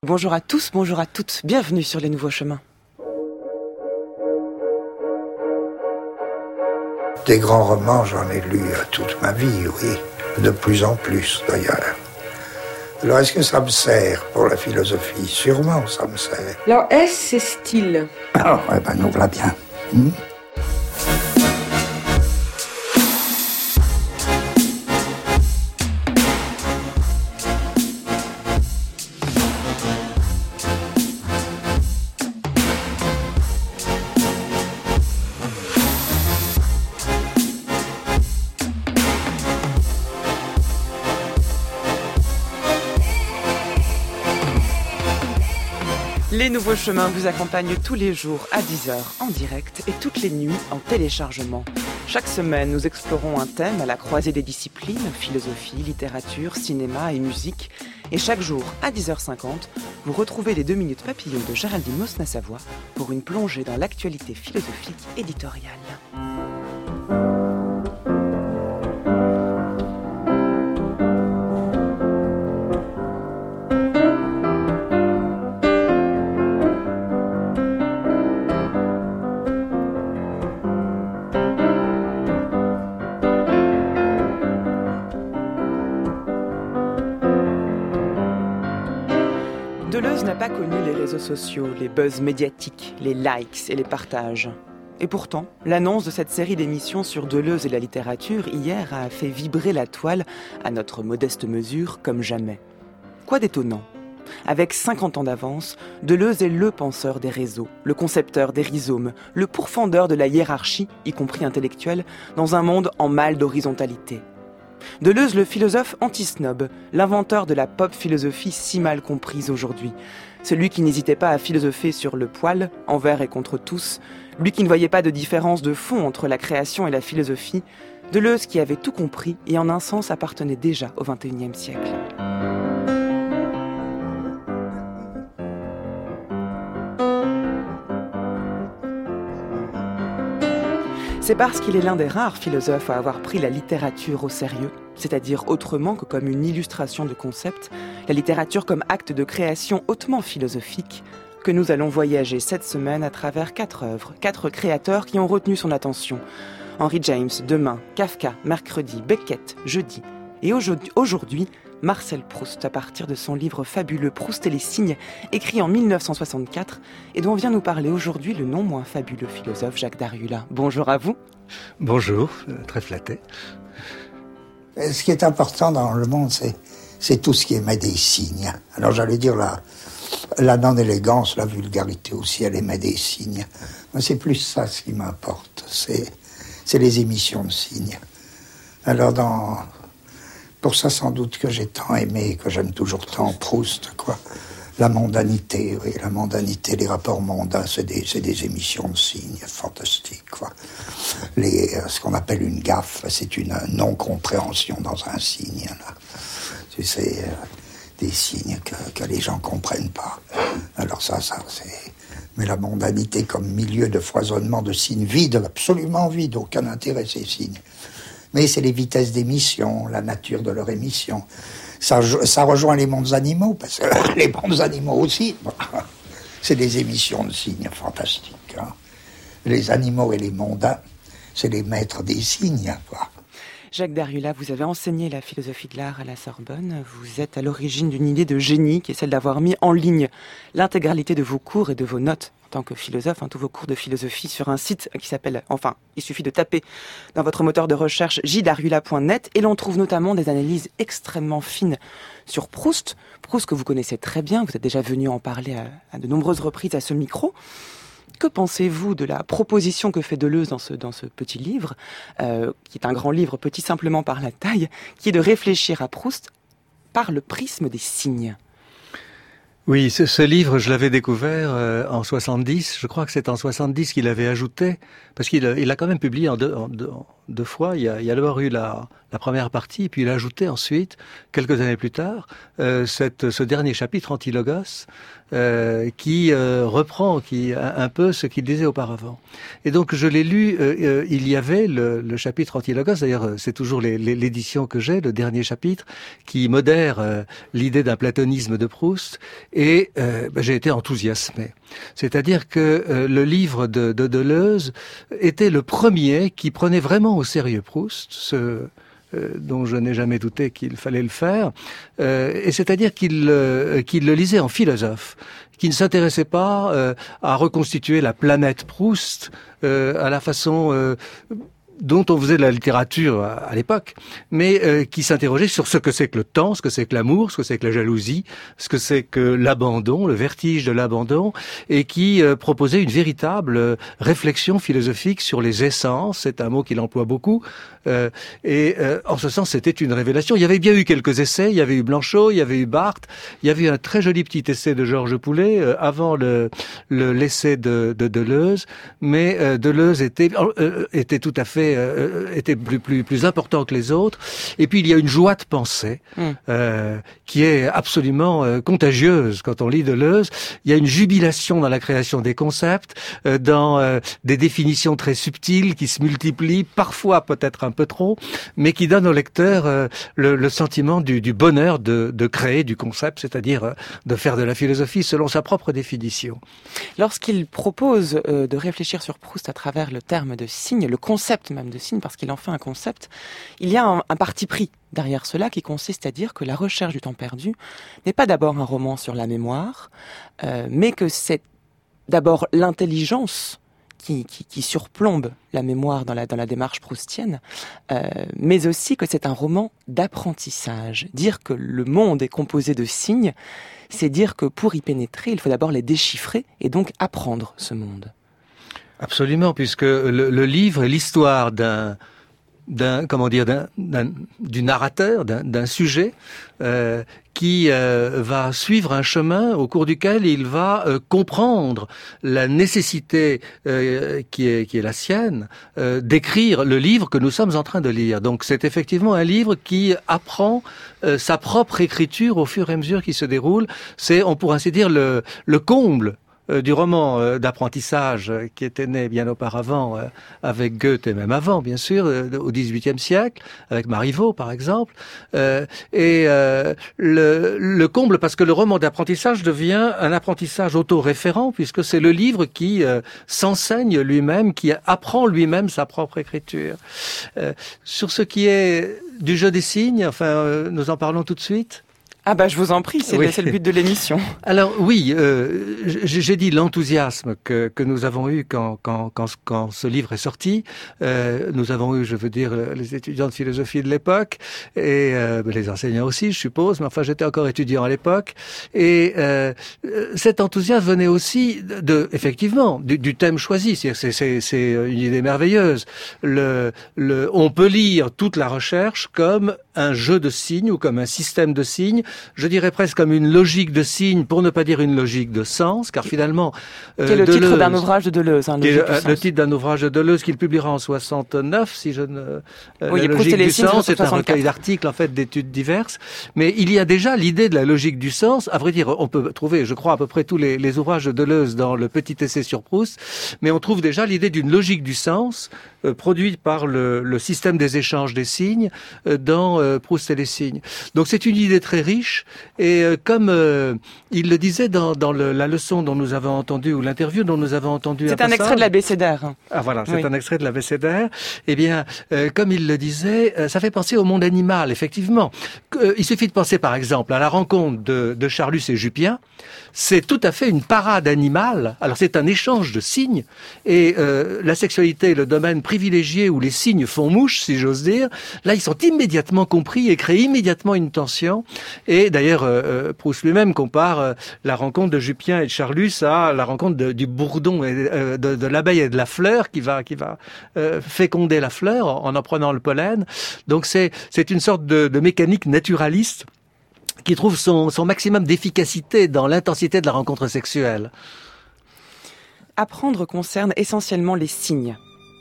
bonjour à tous, bonjour à toutes, bienvenue sur les Nouveaux Chemins. Des grands romans, j'en ai lu toute ma vie, oui, de plus en plus d'ailleurs. Alors est-ce que ça me sert pour la philosophie? Sûrement ça me sert. Alors S, c'est style. Alors, nous voilà bien. Les Nouveaux Chemins vous accompagnent tous les jours à 10h en direct et toutes les nuits en téléchargement. Chaque semaine, nous explorons un thème à la croisée des disciplines, philosophie, littérature, cinéma et musique. Et chaque jour, à 10h50, vous retrouvez les 2 minutes papillons de Géraldine Mosna-Savoie pour une plongée dans l'actualité philosophique éditoriale. Deleuze n'a pas connu les réseaux sociaux, les buzz médiatiques, les likes et les partages. Et pourtant, l'annonce de cette série d'émissions sur Deleuze et la littérature hier a fait vibrer la toile, à notre modeste mesure, comme jamais. Quoi d'étonnant? Avec 50 ans d'avance, Deleuze est le penseur des réseaux, le concepteur des rhizomes, le pourfendeur de la hiérarchie, y compris intellectuelle, dans un monde en mal d'horizontalité. Deleuze, le philosophe anti-snob, l'inventeur de la pop-philosophie si mal comprise aujourd'hui. Celui qui n'hésitait pas à philosopher sur le poil, envers et contre tous. Lui qui ne voyait pas de différence de fond entre la création et la philosophie. Deleuze qui avait tout compris et en un sens appartenait déjà au XXIe siècle. C'est parce qu'il est l'un des rares philosophes à avoir pris la littérature au sérieux, c'est-à-dire autrement que comme une illustration de concepts, la littérature comme acte de création hautement philosophique, que nous allons voyager cette semaine à travers 4 œuvres, 4 créateurs qui ont retenu son attention. Henry James, demain, Kafka, mercredi, Beckett, jeudi. Et aujourd'hui, Marcel Proust, à partir de son livre fabuleux Proust et les signes, écrit en 1964, et dont vient nous parler aujourd'hui le non moins fabuleux philosophe Jacques Darula. Bonjour à vous. Bonjour, très flatté. Ce qui est important dans le monde, c'est tout ce qui émet des signes. Alors j'allais dire la non-élégance, la vulgarité aussi, elle émet des signes. Mais c'est plus ça ce qui m'importe, c'est les émissions de signes. Alors pour ça, sans doute que j'ai tant aimé, que j'aime toujours tant Proust, quoi. La mondanité, oui, la mondanité, les rapports mondains, c'est des émissions de signes fantastiques, quoi. Ce qu'on appelle une gaffe, c'est une non-compréhension dans un signe, là. C'est des signes que les gens comprennent pas. Alors ça, c'est... Mais la mondanité comme milieu de foisonnement de signes vides, absolument vides, aucun intérêt ces signes. Mais c'est les vitesses d'émission, la nature de leur émission. Ça rejoint les mondes animaux, parce que les mondes animaux aussi, c'est des émissions de signes fantastiques. Hein. Les animaux et les mondains, c'est les maîtres des signes, quoi. Jacques Darula, vous avez enseigné la philosophie de l'art à la Sorbonne. Vous êtes à l'origine d'une idée de génie qui est celle d'avoir mis en ligne l'intégralité de vos cours et de vos notes en tant que philosophe, tous vos cours de philosophie sur un site qui s'appelle, il suffit de taper dans votre moteur de recherche jdarula.net et l'on trouve notamment des analyses extrêmement fines sur Proust. Proust que vous connaissez très bien, vous êtes déjà venu en parler à de nombreuses reprises à ce micro. Que pensez-vous de la proposition que fait Deleuze dans ce petit livre, qui est un grand livre, petit simplement par la taille, qui est de réfléchir à Proust par le prisme des signes? Oui, ce livre, je l'avais découvert en 70. Je crois que c'est en 70 qu'il avait ajouté, parce qu'il a quand même publié deux fois. Il y a d'abord eu la première partie, et puis il a ajouté ensuite, quelques années plus tard, ce dernier chapitre, Antilogos, qui reprend un peu ce qu'il disait auparavant. Et donc je l'ai lu, il y avait le chapitre Antilogos, d'ailleurs c'est toujours l'édition que j'ai, le dernier chapitre, qui modère l'idée d'un platonisme de Proust, et j'ai été enthousiasmé. C'est-à-dire que le livre de Deleuze était le premier qui prenait vraiment au sérieux Proust, dont je n'ai jamais douté qu'il fallait le faire, et c'est-à-dire qu'il le lisait en philosophe, qui ne s'intéressait pas à reconstituer la planète Proust à la façon dont on faisait de la littérature à l'époque, mais qui s'interrogeait sur ce que c'est que le temps, ce que c'est que l'amour, ce que c'est que la jalousie, ce que c'est que l'abandon, le vertige de l'abandon, et qui proposait une véritable réflexion philosophique sur les essences, c'est un mot qu'il emploie beaucoup, et en ce sens c'était une révélation. Il y avait bien eu quelques essais, il y avait eu Blanchot, il y avait eu Barthes, il y avait eu un très joli petit essai de Georges Poulet avant l'essai de Deleuze, mais Deleuze était tout à fait était plus important que les autres. Et puis il y a une joie de penser qui est absolument contagieuse quand on lit Deleuze. Il y a une jubilation dans la création des concepts, dans des définitions très subtiles qui se multiplient, parfois peut-être un peu trop, mais qui donnent au lecteur le sentiment du bonheur de créer du concept, c'est-à-dire de faire de la philosophie selon sa propre définition. Lorsqu'il propose de réfléchir sur Proust à travers le terme de signe, le concept même de signe, parce qu'il en fait un concept, il y a un parti pris derrière cela qui consiste à dire que La recherche du temps perdu n'est pas d'abord un roman sur la mémoire, mais que c'est d'abord l'intelligence qui surplombe la mémoire dans la démarche proustienne, mais aussi que c'est un roman d'apprentissage. Dire que le monde est composé de signes, c'est dire que pour y pénétrer, il faut d'abord les déchiffrer et donc apprendre ce monde. Absolument, puisque le livre est l'histoire du narrateur, d'un sujet qui va suivre un chemin au cours duquel il va comprendre la nécessité qui est la sienne d'écrire le livre que nous sommes en train de lire. Donc c'est effectivement un livre qui apprend sa propre écriture au fur et à mesure qu'il se déroule. C'est, on pourrait ainsi dire, le comble du roman d'apprentissage qui était né bien auparavant avec Goethe et même avant, bien sûr, au XVIIIe siècle, avec Marivaux par exemple, et le comble parce que le roman d'apprentissage devient un apprentissage autoréférent puisque c'est le livre qui s'enseigne lui-même, qui apprend lui-même sa propre écriture. Sur ce qui est du jeu des signes, enfin, nous en parlons tout de suite. Ah bah je vous en prie, c'est le but de l'émission. Alors oui, j'ai dit l'enthousiasme que nous avons eu quand ce livre est sorti. Nous avons eu, je veux dire, les étudiants de philosophie de l'époque et les enseignants aussi, je suppose. Mais enfin, j'étais encore étudiant à l'époque et cet enthousiasme venait aussi effectivement du thème choisi. C'est une idée merveilleuse. On peut lire toute la recherche comme un jeu de signes ou comme un système de signes. Je dirais presque comme une logique de signes, pour ne pas dire une logique de sens, car finalement... Qui est le titre d'un ouvrage de Deleuze. Le titre d'un ouvrage de Deleuze qu'il publiera en 69, si je ne... Oui, la logique du sens, c'est un recueil d'articles, en fait, d'études diverses. Mais il y a déjà l'idée de la logique du sens. À vrai dire, on peut trouver, je crois, à peu près tous les ouvrages de Deleuze dans le petit essai sur Proust, mais on trouve déjà l'idée d'une logique du sens produite par le système des échanges des signes dans Proust et les signes. Donc c'est une idée très riche et comme il le disait dans la leçon dont nous avons entendu ou l'interview dont nous avons entendu c'est un extrait de l'abécédaire. Ah voilà, c'est un extrait de l'abécédaire. Eh bien, comme il le disait, ça fait penser au monde animal, effectivement. Il suffit de penser par exemple à la rencontre de Charlus et Jupien. C'est tout à fait une parade animale. Alors c'est un échange de signes et la sexualité est le domaine privilégié où les signes font mouche, si j'ose dire. Là, ils sont immédiatement compris et créent immédiatement une tension. Et d'ailleurs, Proust lui-même compare la rencontre de Jupien et de Charlus à la rencontre du bourdon, et, de l'abeille et de la fleur qui va féconder la fleur en prenant le pollen. Donc c'est une sorte de mécanique naturaliste qui trouve son maximum d'efficacité dans l'intensité de la rencontre sexuelle. Apprendre concerne essentiellement les signes.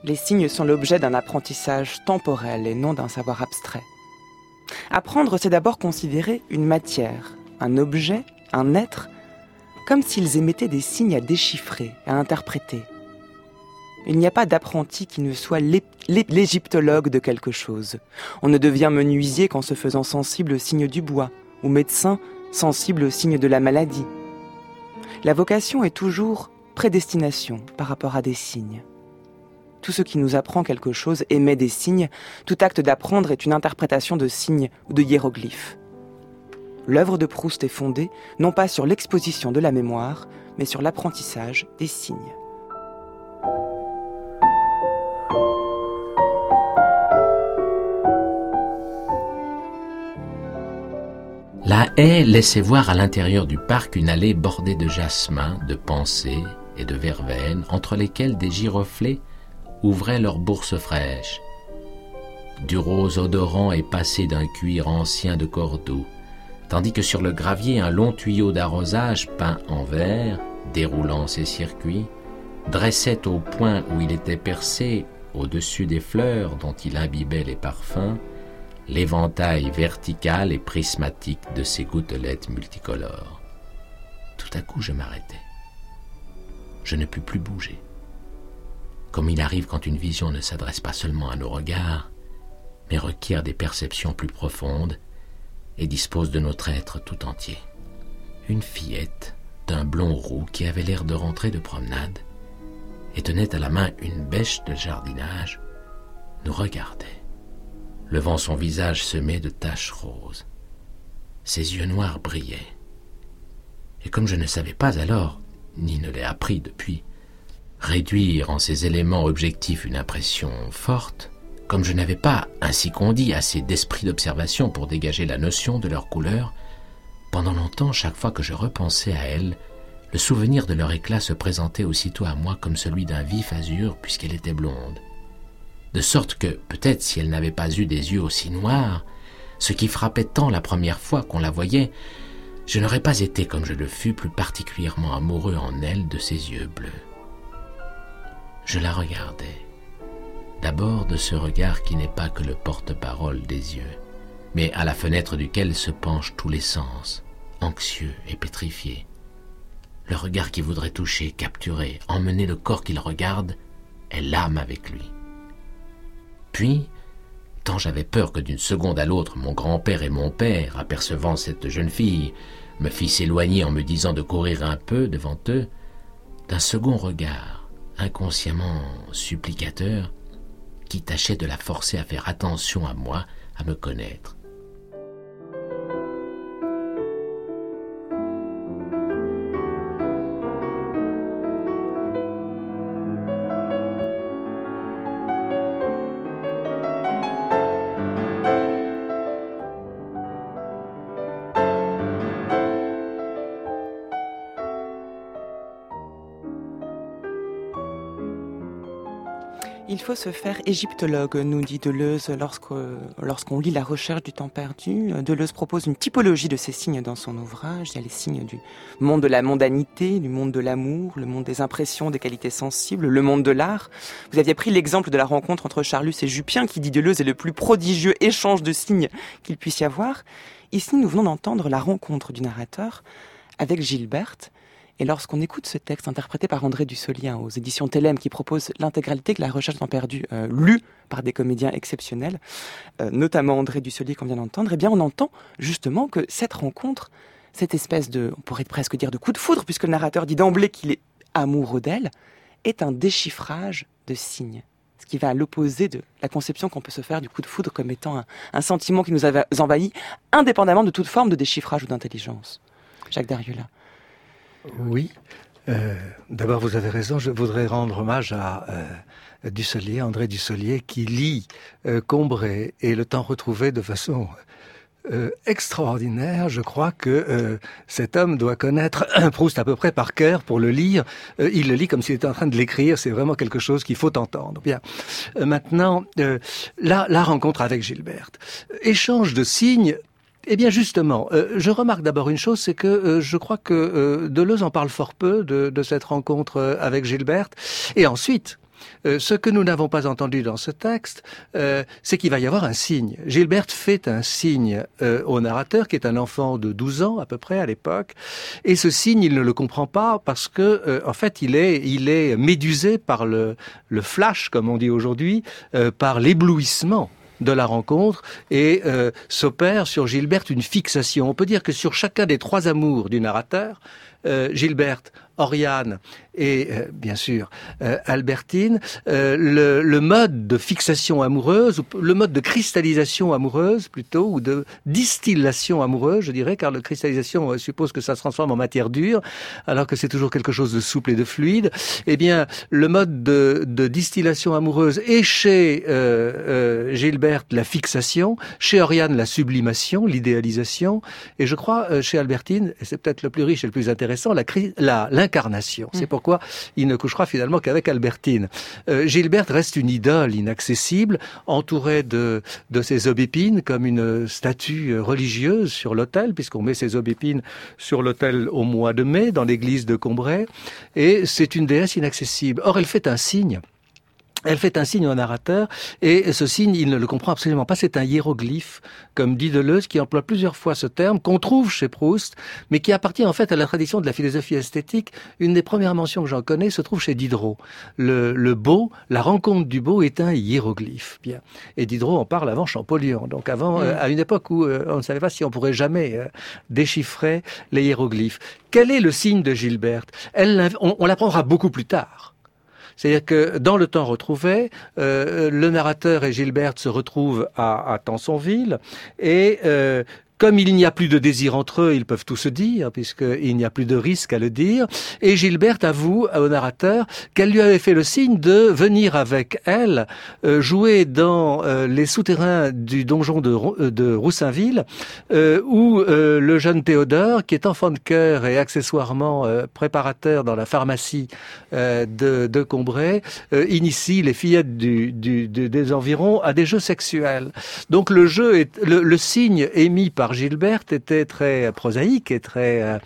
Les signes sont l'objet d'un apprentissage temporel et non d'un savoir abstrait. Apprendre, c'est d'abord considérer une matière, un objet, un être, comme s'ils émettaient des signes à déchiffrer, à interpréter. Il n'y a pas d'apprenti qui ne soit l'égyptologue de quelque chose. On ne devient menuisier qu'en se faisant sensible aux signes du bois, ou médecin sensible aux signes de la maladie. La vocation est toujours prédestination par rapport à des signes. Tout ce qui nous apprend quelque chose émet des signes. Tout acte d'apprendre est une interprétation de signes ou de hiéroglyphes. L'œuvre de Proust est fondée non pas sur l'exposition de la mémoire, mais sur l'apprentissage des signes. La haie laissait voir à l'intérieur du parc une allée bordée de jasmin, de pensées et de verveine, entre lesquelles des giroflées ouvraient leurs bourses fraîches. Du rose odorant est passé d'un cuir ancien de Cordoue, tandis que sur le gravier un long tuyau d'arrosage peint en vert, déroulant ses circuits, dressait au point où il était percé, au-dessus des fleurs dont il imbibait les parfums, l'éventail vertical et prismatique de ses gouttelettes multicolores. Tout à coup, je m'arrêtai. Je ne pus plus bouger. Comme il arrive quand une vision ne s'adresse pas seulement à nos regards, mais requiert des perceptions plus profondes et dispose de notre être tout entier. Une fillette d'un blond roux qui avait l'air de rentrer de promenade et tenait à la main une bêche de jardinage, nous regardait, levant son visage semé de taches roses. Ses yeux noirs brillaient. Et comme je ne savais pas alors, ni ne l'ai appris depuis, réduire en ces éléments objectifs une impression forte, comme je n'avais pas, ainsi qu'on dit, assez d'esprit d'observation pour dégager la notion de leur couleur, pendant longtemps, chaque fois que je repensais à elle, le souvenir de leur éclat se présentait aussitôt à moi comme celui d'un vif azur puisqu'elle était blonde. De sorte que, peut-être si elle n'avait pas eu des yeux aussi noirs, ce qui frappait tant la première fois qu'on la voyait, je n'aurais pas été, comme je le fus, plus particulièrement amoureux en elle de ses yeux bleus. Je la regardais. D'abord de ce regard qui n'est pas que le porte-parole des yeux, mais à la fenêtre duquel se penchent tous les sens, anxieux et pétrifiés. Le regard qui voudrait toucher, capturer, emmener le corps qu'il regarde, est l'âme avec lui. Puis, tant j'avais peur que d'une seconde à l'autre, mon grand-père et mon père, apercevant cette jeune fille, me fissent éloigner en me disant de courir un peu devant eux, d'un second regard, inconsciemment supplicateur, qui tâchait de la forcer à faire attention à moi, à me connaître. Il faut se faire égyptologue, nous dit Deleuze lorsqu'on lit La recherche du temps perdu. Deleuze propose une typologie de ces signes dans son ouvrage. Il y a les signes du monde de la mondanité, du monde de l'amour, le monde des impressions, des qualités sensibles, le monde de l'art. Vous aviez pris l'exemple de la rencontre entre Charlus et Jupien, qui, dit Deleuze, est le plus prodigieux échange de signes qu'il puisse y avoir. Ici, nous venons d'entendre la rencontre du narrateur avec Gilberte. Et lorsqu'on écoute ce texte interprété par André Dussolier aux éditions Télème, qui propose l'intégralité de La recherche du temps perdu, lue par des comédiens exceptionnels, notamment André Dussolier qu'on vient d'entendre, eh bien on entend justement que cette rencontre, cette espèce de, on pourrait presque dire de coup de foudre, puisque le narrateur dit d'emblée qu'il est amoureux d'elle, est un déchiffrage de signes. Ce qui va à l'opposé de la conception qu'on peut se faire du coup de foudre comme étant un sentiment qui nous envahit, indépendamment de toute forme de déchiffrage ou d'intelligence. Jacques Derriola. Oui. D'abord, vous avez raison, je voudrais rendre hommage à Dussolier, André Dussolier, qui lit Combray et Le temps retrouvé de façon extraordinaire. Je crois que cet homme doit connaître Proust à peu près par cœur pour le lire. Il le lit comme s'il était en train de l'écrire. C'est vraiment quelque chose qu'il faut entendre. Bien. Maintenant, la rencontre avec Gilberte. Échange de signes. Eh bien justement, je remarque d'abord une chose, c'est que je crois que Deleuze en parle fort peu de cette rencontre avec Gilberte. Et ensuite, Ce que nous n'avons pas entendu dans ce texte, c'est qu'il va y avoir un signe. Gilberte fait un signe au narrateur, qui est un enfant de 12 ans à peu près à l'époque, et ce signe, il ne le comprend pas parce que, en fait, il est médusé par le flash, comme on dit aujourd'hui, par l'éblouissement de la rencontre, et s'opère sur Gilberte une fixation. On peut dire que sur chacun des 3 amours du narrateur, Gilberte, Oriane et bien sûr Albertine, le mode de fixation amoureuse, ou le mode de cristallisation amoureuse plutôt, ou de distillation amoureuse, je dirais, car la cristallisation suppose que ça se transforme en matière dure, alors que c'est toujours quelque chose de souple et de fluide. Eh bien, le mode de distillation amoureuse est chez Gilberte la fixation, chez Oriane la sublimation, l'idéalisation, et je crois chez Albertine, et c'est peut-être le plus riche et le plus intéressant, l'incarnation. C'est pourquoi il ne couchera finalement qu'avec Albertine. Gilberte reste une idole inaccessible, entourée de ses aubépines, comme une statue religieuse sur l'autel, puisqu'on met ses aubépines sur l'autel au mois de mai, dans l'église de Combray, et c'est une déesse inaccessible. Or, elle fait un signe. Elle fait un signe au narrateur, et ce signe, il ne le comprend absolument pas. C'est un hiéroglyphe, comme dit Deleuze, qui emploie plusieurs fois ce terme, qu'on trouve chez Proust, mais qui appartient en fait à la tradition de la philosophie esthétique. Une des premières mentions que j'en connais se trouve chez Diderot. Le beau, la rencontre du beau est un hiéroglyphe. Bien. Et Diderot en parle avant Champollion. Donc avant, à une époque où on ne savait pas si on pourrait jamais déchiffrer les hiéroglyphes. Quel est le signe de Gilberte? On l'apprendra beaucoup plus tard. C'est-à-dire que dans le temps retrouvé, le narrateur et Gilberte se retrouvent à Tansonville, et comme il n'y a plus de désir entre eux, ils peuvent tout se dire, puisqu'il n'y a plus de risque à le dire. Et Gilberte avoue au narrateur qu'elle lui avait fait le signe de venir avec elle jouer dans les souterrains du donjon de Roussainville, où le jeune Théodore, qui est enfant de chœur et accessoirement préparateur dans la pharmacie de Combray, initie les fillettes des environs à des jeux sexuels. Donc le signe émis par Gilberte était très prosaïque et très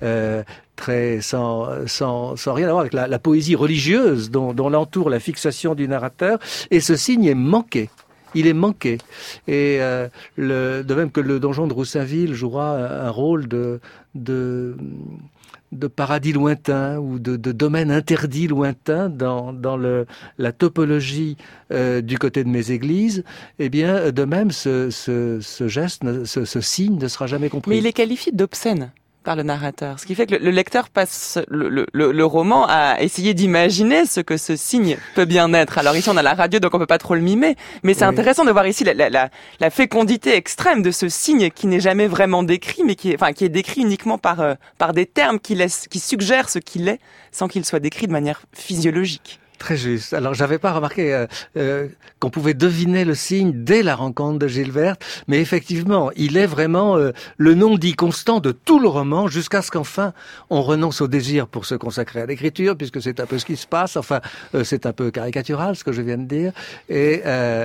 sans rien à voir avec la poésie religieuse dont l'entoure la fixation du narrateur, et ce signe est manqué. Il est manqué. Et de même que le donjon de Roussainville jouera un rôle de paradis lointain ou de domaine interdit lointain dans la topologie du côté de mes églises, eh bien, de même, ce geste, ce signe ne sera jamais compris. Mais il est qualifié d'obscène par le narrateur, ce qui fait que le lecteur passe le roman à essayer d'imaginer ce que ce signe peut bien être. Alors ici on a la radio, donc on peut pas trop le mimer, mais c'est intéressant de voir ici la fécondité extrême de ce signe qui n'est jamais vraiment décrit, mais qui est décrit uniquement par des termes qui suggèrent ce qu'il est, sans qu'il soit décrit de manière physiologique. Très juste. Alors, j'avais pas remarqué qu'on pouvait deviner le signe dès la rencontre de Gilberte, mais effectivement, il est vraiment le non-dit constant de tout le roman, jusqu'à ce qu'enfin on renonce au désir pour se consacrer à l'écriture, puisque c'est un peu ce qui se passe. Enfin, c'est un peu caricatural ce que je viens de dire, et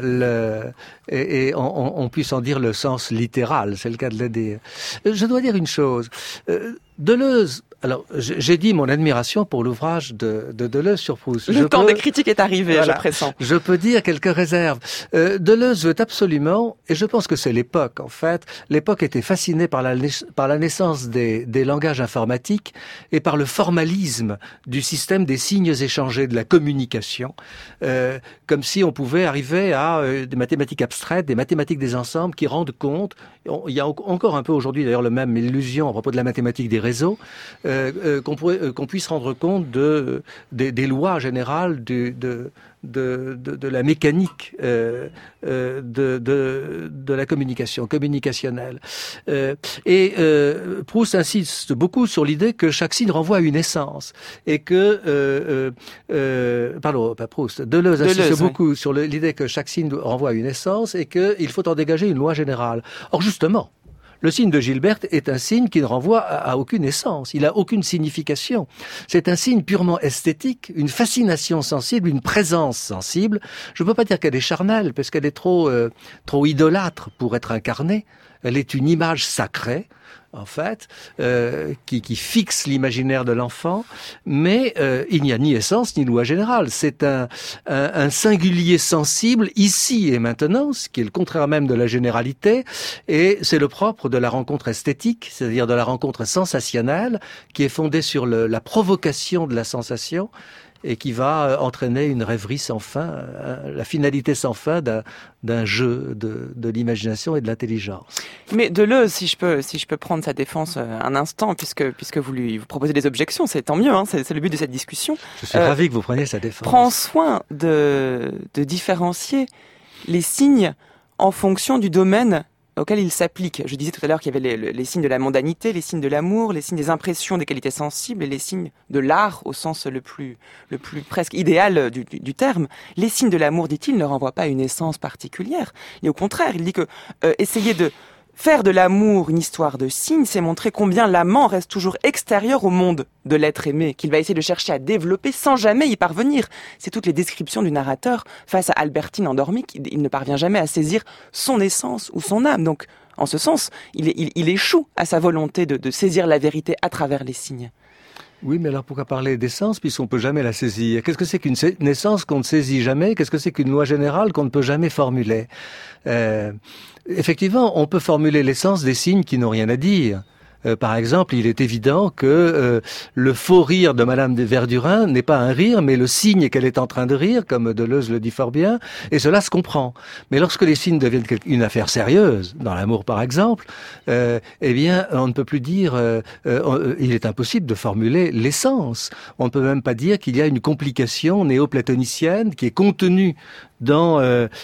on puisse en dire le sens littéral. C'est le cas de le dire. Je dois dire une chose. Deleuze. Alors, j'ai dit mon admiration pour l'ouvrage de Deleuze sur Proust. Le temps des critiques est arrivé, voilà, je pressens. Je peux dire quelques réserves. Deleuze veut absolument, et je pense que c'est l'époque, en fait, l'époque était fascinée par la naissance des langages informatiques et par le formalisme du système des signes échangés, de la communication, comme si on pouvait arriver à des mathématiques abstraites, des mathématiques des ensembles qui rendent compte, il y a encore un peu aujourd'hui d'ailleurs le même illusion à propos de la mathématique des réseaux, qu'on puisse rendre compte des lois générales de la mécanique de la communication communicationnelle. Proust insiste beaucoup sur l'idée que chaque signe renvoie à une essence, et que Deleuze insiste beaucoup sur l'idée que chaque signe renvoie à une essence et qu'il faut en dégager une loi générale. Or justement, le signe de Gilberte est un signe qui ne renvoie à aucune essence, il n'a aucune signification. C'est un signe purement esthétique, une fascination sensible, une présence sensible. Je ne peux pas dire qu'elle est charnelle, parce qu'elle est trop idolâtre pour être incarnée. Elle est une image sacrée, en fait, qui fixe l'imaginaire de l'enfant, mais il n'y a ni essence ni loi générale. C'est un singulier sensible ici et maintenant, ce qui est le contraire même de la généralité, et c'est le propre de la rencontre esthétique, c'est-à-dire de la rencontre sensationnelle, qui est fondée sur la provocation de la sensation, et qui va entraîner une rêverie sans fin, la finalité sans fin d'un jeu de l'imagination et de l'intelligence. Mais Deleuze, si je peux prendre sa défense un instant, puisque vous lui proposez des objections, c'est tant mieux, hein, c'est le but de cette discussion. Je suis ravi que vous preniez sa défense. Prend soin de différencier les signes en fonction du domaine auquel il s'applique. Je disais tout à l'heure qu'il y avait les signes de la mondanité, les signes de l'amour, les signes des impressions, des qualités sensibles et les signes de l'art au sens le plus presque idéal du terme. Les signes de l'amour, dit-il, ne renvoient pas à une essence particulière. Et au contraire, il dit que essayer de faire de l'amour une histoire de signes, c'est montrer combien l'amant reste toujours extérieur au monde de l'être aimé, qu'il va essayer de chercher à développer sans jamais y parvenir. C'est toutes les descriptions du narrateur face à Albertine endormie, il ne parvient jamais à saisir son essence ou son âme. Donc, en ce sens, il échoue à sa volonté de saisir la vérité à travers les signes. Oui, mais alors pourquoi parler d'essence puisqu'on peut jamais la saisir? Qu'est-ce que c'est qu'une essence qu'on ne saisit jamais? Qu'est-ce que c'est qu'une loi générale qu'on ne peut jamais formuler? Effectivement, on peut formuler l'essence des signes qui n'ont rien à dire. Par exemple, il est évident que le faux rire de Madame de Verdurin n'est pas un rire, mais le signe qu'elle est en train de rire, comme Deleuze le dit fort bien, et cela se comprend. Mais lorsque les signes deviennent une affaire sérieuse, dans l'amour par exemple, eh bien, on ne peut plus dire, il est impossible de formuler l'essence. On ne peut même pas dire qu'il y a une complication néo-platonicienne qui est contenue dans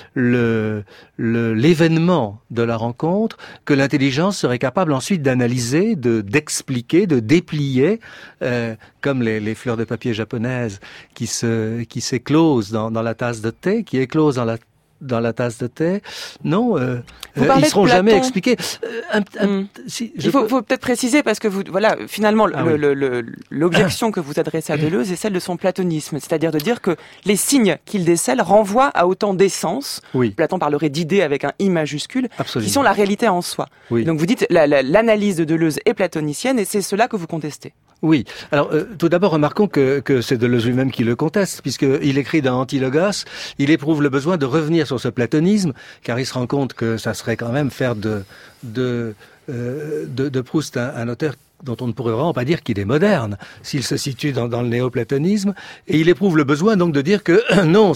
l'événement de la rencontre, que l'intelligence serait capable ensuite d'analyser, d'expliquer, de déplier, comme les fleurs de papier japonaises qui s'éclosent dans la tasse de thé, qui éclosent dans la tasse de thé. Non, ils seront jamais expliqués. Il faut peut-être préciser parce que finalement, l'objection que vous adressez à Deleuze est celle de son platonisme, c'est-à-dire de dire que les signes qu'il décèle renvoient à autant d'essence. Oui. Platon parlerait d'idées avec un I majuscule, Absolument. qui sont la réalité en soi. Oui. Donc vous dites l'analyse de Deleuze est platonicienne et c'est cela que vous contestez. Oui. Alors, tout d'abord, remarquons que c'est Deleuze lui-même qui le conteste, puisqu'il écrit dans Antilogos, il éprouve le besoin de revenir sur ce platonisme, car il se rend compte que ça serait quand même faire de Proust un auteur dont on ne pourrait vraiment pas dire qu'il est moderne, s'il se situe dans le néoplatonisme, et il éprouve le besoin donc de dire que non,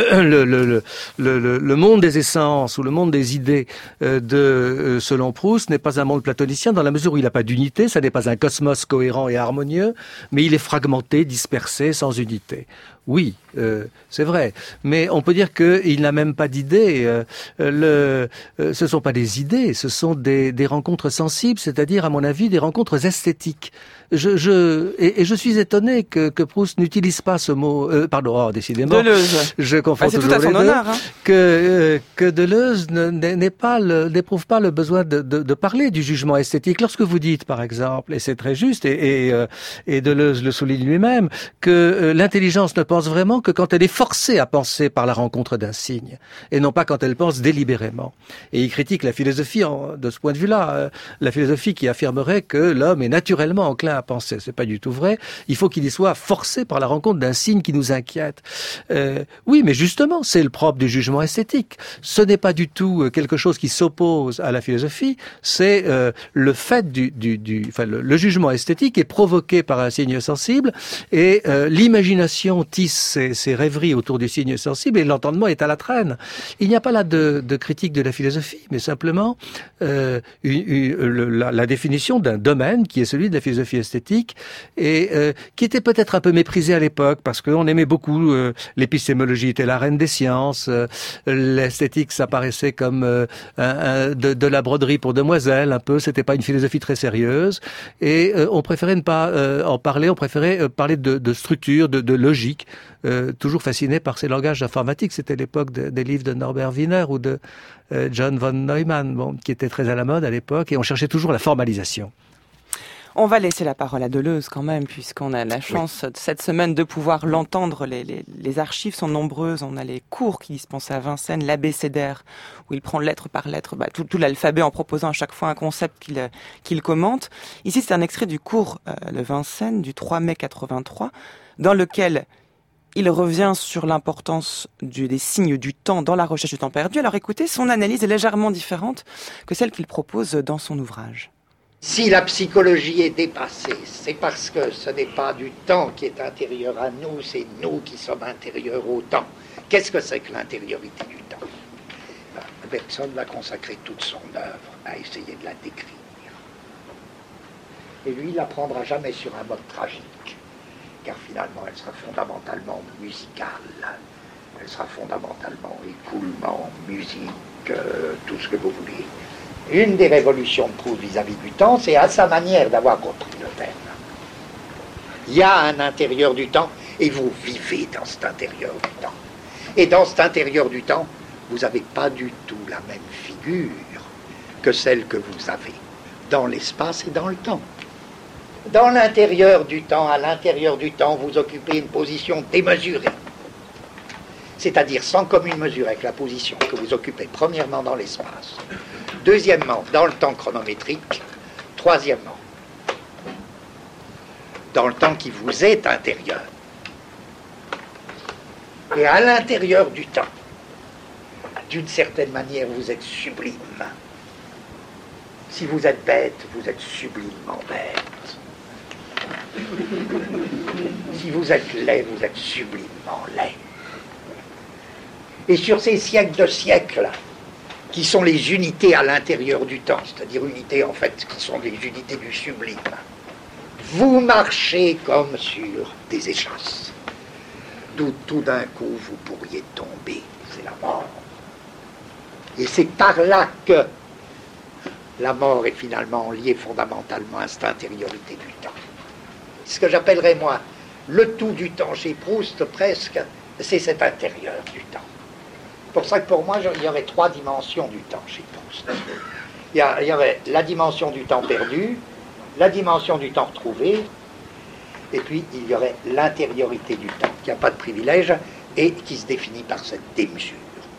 le monde des essences ou le monde des idées selon Proust n'est pas un monde platonicien dans la mesure où il n'a pas d'unité, ça n'est pas un cosmos cohérent et harmonieux, mais il est fragmenté, dispersé, sans unité. Oui, c'est vrai, mais on peut dire qu'il n'a même pas d'idées. Ce sont pas des idées, ce sont des rencontres sensibles, c'est-à-dire, à mon avis, des rencontres esthétiques. Je suis étonné que Proust n'utilise pas ce mot. Décidément. Deleuze. Je confonds c'est toujours tout à son les deux. honneur, hein. Que Deleuze n'éprouve pas le besoin de parler du jugement esthétique. Lorsque vous dites, par exemple, et c'est très juste, et Deleuze le souligne lui-même, que l'intelligence ne pense vraiment que quand elle est forcée à penser par la rencontre d'un signe, et non pas quand elle pense délibérément. Et il critique la philosophie de ce point de vue-là, la philosophie qui affirmerait que l'homme est naturellement enclin à penser. C'est pas du tout vrai. Il faut qu'il y soit forcé par la rencontre d'un signe qui nous inquiète. Oui, mais justement, c'est le propre du jugement esthétique. Ce n'est pas du tout quelque chose qui s'oppose à la philosophie. C'est le fait le jugement esthétique est provoqué par un signe sensible et l'imagination tisse ses rêveries autour du signe sensible et l'entendement est à la traîne. Il n'y a pas là de critique de la philosophie, mais simplement la définition d'un domaine qui est celui de la philosophie esthétique et qui était peut-être un peu méprisé à l'époque parce qu'on aimait beaucoup l'épistémologie était la reine des sciences, l'esthétique ça paraissait comme de la broderie pour demoiselles un peu, c'était pas une philosophie très sérieuse et on préférait ne pas en parler, on préférait parler de structure, de logique, toujours fasciné par ces langages informatiques. C'était l'époque des livres de Norbert Wiener ou de John von Neumann, qui étaient très à la mode à l'époque et on cherchait toujours la formalisation. On va laisser la parole à Deleuze quand même, puisqu'on a la chance cette semaine de pouvoir l'entendre. Les archives sont nombreuses. On a les cours qu'il dispense à Vincennes, l'abécédaire, où il prend lettre par lettre tout l'alphabet en proposant à chaque fois un concept qu'il commente. Ici, c'est un extrait du cours de Vincennes du 3 mai 83, dans lequel il revient sur l'importance des signes du temps dans la recherche du temps perdu. Alors écoutez, son analyse est légèrement différente que celle qu'il propose dans son ouvrage. Si la psychologie est dépassée, c'est parce que ce n'est pas du temps qui est intérieur à nous, c'est nous qui sommes intérieurs au temps. Qu'est-ce que c'est que l'intériorité du temps ? Bergson va consacrer toute son œuvre à essayer de la décrire. Et lui, il la prendra jamais sur un mode tragique, car finalement, elle sera fondamentalement musicale. Elle sera fondamentalement écoulement, musique, tout ce que vous voulez. Une des révolutions de Proust vis-à-vis du temps, c'est à sa manière d'avoir compris le thème. Il y a un intérieur du temps, et vous vivez dans cet intérieur du temps. Et dans cet intérieur du temps, vous n'avez pas du tout la même figure que celle que vous avez dans l'espace et dans le temps. Dans l'intérieur du temps, à l'intérieur du temps, vous occupez une position démesurée. C'est-à-dire sans commune mesure avec la position que vous occupez premièrement dans l'espace, deuxièmement dans le temps chronométrique, troisièmement dans le temps qui vous est intérieur. Et à l'intérieur du temps, d'une certaine manière, vous êtes sublime. Si vous êtes bête, vous êtes sublimement bête. Si vous êtes laid, vous êtes sublimement laid. Et sur ces siècles de siècles, qui sont les unités à l'intérieur du temps, c'est-à-dire unités en fait qui sont les unités du sublime, vous marchez comme sur des échasses, d'où tout d'un coup vous pourriez tomber, c'est la mort. Et c'est par là que la mort est finalement liée fondamentalement à cette intériorité du temps. Ce que j'appellerais moi le tout du temps chez Proust presque, c'est cet intérieur du temps. C'est pour ça que pour moi, il y aurait trois dimensions du temps chez Proust. Il y aurait la dimension du temps perdu, la dimension du temps retrouvé, et puis il y aurait l'intériorité du temps, qui n'a pas de privilège et qui se définit par cette démesure.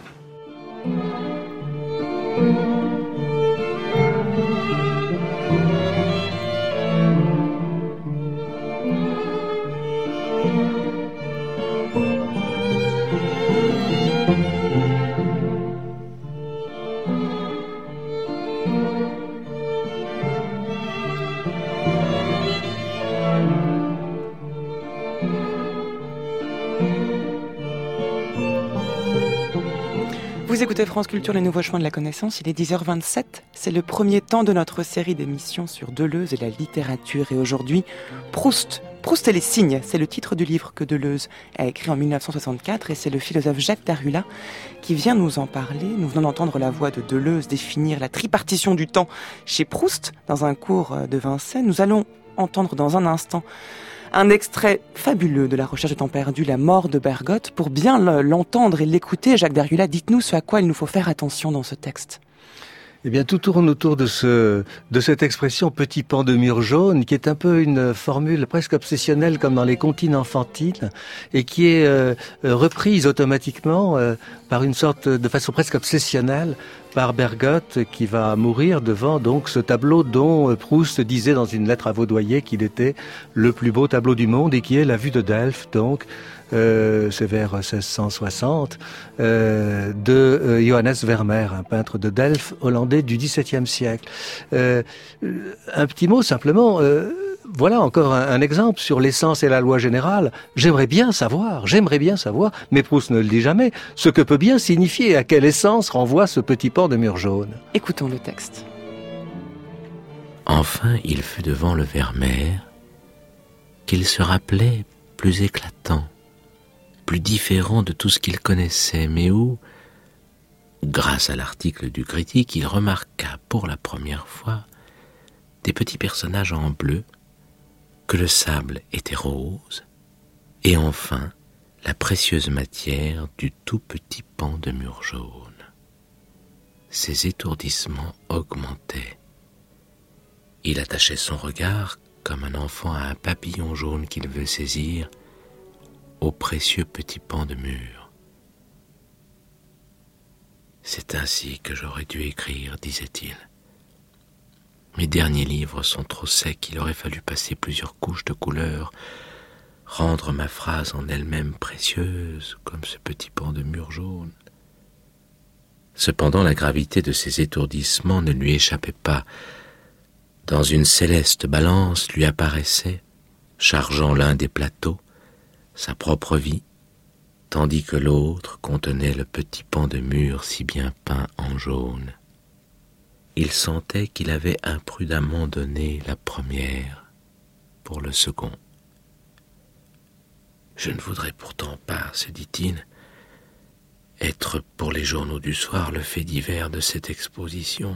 Vous écoutez France Culture, les nouveaux chemins de la connaissance, il est 10h27. C'est le premier temps de notre série d'émissions sur Deleuze et la littérature. Et aujourd'hui, Proust et les signes, c'est le titre du livre que Deleuze a écrit en 1964 et c'est le philosophe Jacques Derrida qui vient nous en parler. Nous venons d'entendre la voix de Deleuze définir la tripartition du temps chez Proust dans un cours de Vincennes. Nous allons entendre dans un instant un extrait fabuleux de La recherche du temps perdu, La mort de Bergotte. Pour bien l'entendre et l'écouter, Jacques Derrida, dites-nous ce à quoi il nous faut faire attention dans ce texte. Eh bien, tout tourne autour de cette expression « petit pan de mur jaune » qui est un peu une formule presque obsessionnelle comme dans les comptines enfantines et qui est reprise automatiquement par une sorte de façon presque obsessionnelle par Bergotte qui va mourir devant donc ce tableau dont Proust disait dans une lettre à Vaudoyer qu'il était le plus beau tableau du monde et qui est La vue de Delphes, donc c'est vers 1660, de Johannes Vermeer, un peintre de Delphes hollandais du XVIIe siècle. Un petit mot simplement, voilà encore un exemple sur l'essence et la loi générale. J'aimerais bien savoir, mais Proust ne le dit jamais, ce que peut bien signifier, à quelle essence renvoie ce petit pan de mur jaune. Écoutons le texte. Enfin, il fut devant le Vermeer qu'il se rappelait plus éclatant, plus différent de tout ce qu'il connaissait, mais où, grâce à l'article du critique, il remarqua pour la première fois des petits personnages en bleu, que le sable était rose, et enfin la précieuse matière du tout petit pan de mur jaune. Ses étourdissements augmentaient. Il attachait son regard comme un enfant a un papillon jaune qu'il veut saisir, au précieux petit pan de mur. C'est ainsi que j'aurais dû écrire, disait-il. Mes derniers livres sont trop secs, il aurait fallu passer plusieurs couches de couleurs, rendre ma phrase en elle-même précieuse, comme ce petit pan de mur jaune. Cependant, la gravité de ses étourdissements ne lui échappait pas. Dans une céleste balance lui apparaissait, chargeant l'un des plateaux, sa propre vie, tandis que l'autre contenait le petit pan de mur si bien peint en jaune. Il sentait qu'il avait imprudemment donné la première pour le second. Je ne voudrais pourtant pas, se dit-il, être pour les journaux du soir le fait divers de cette exposition.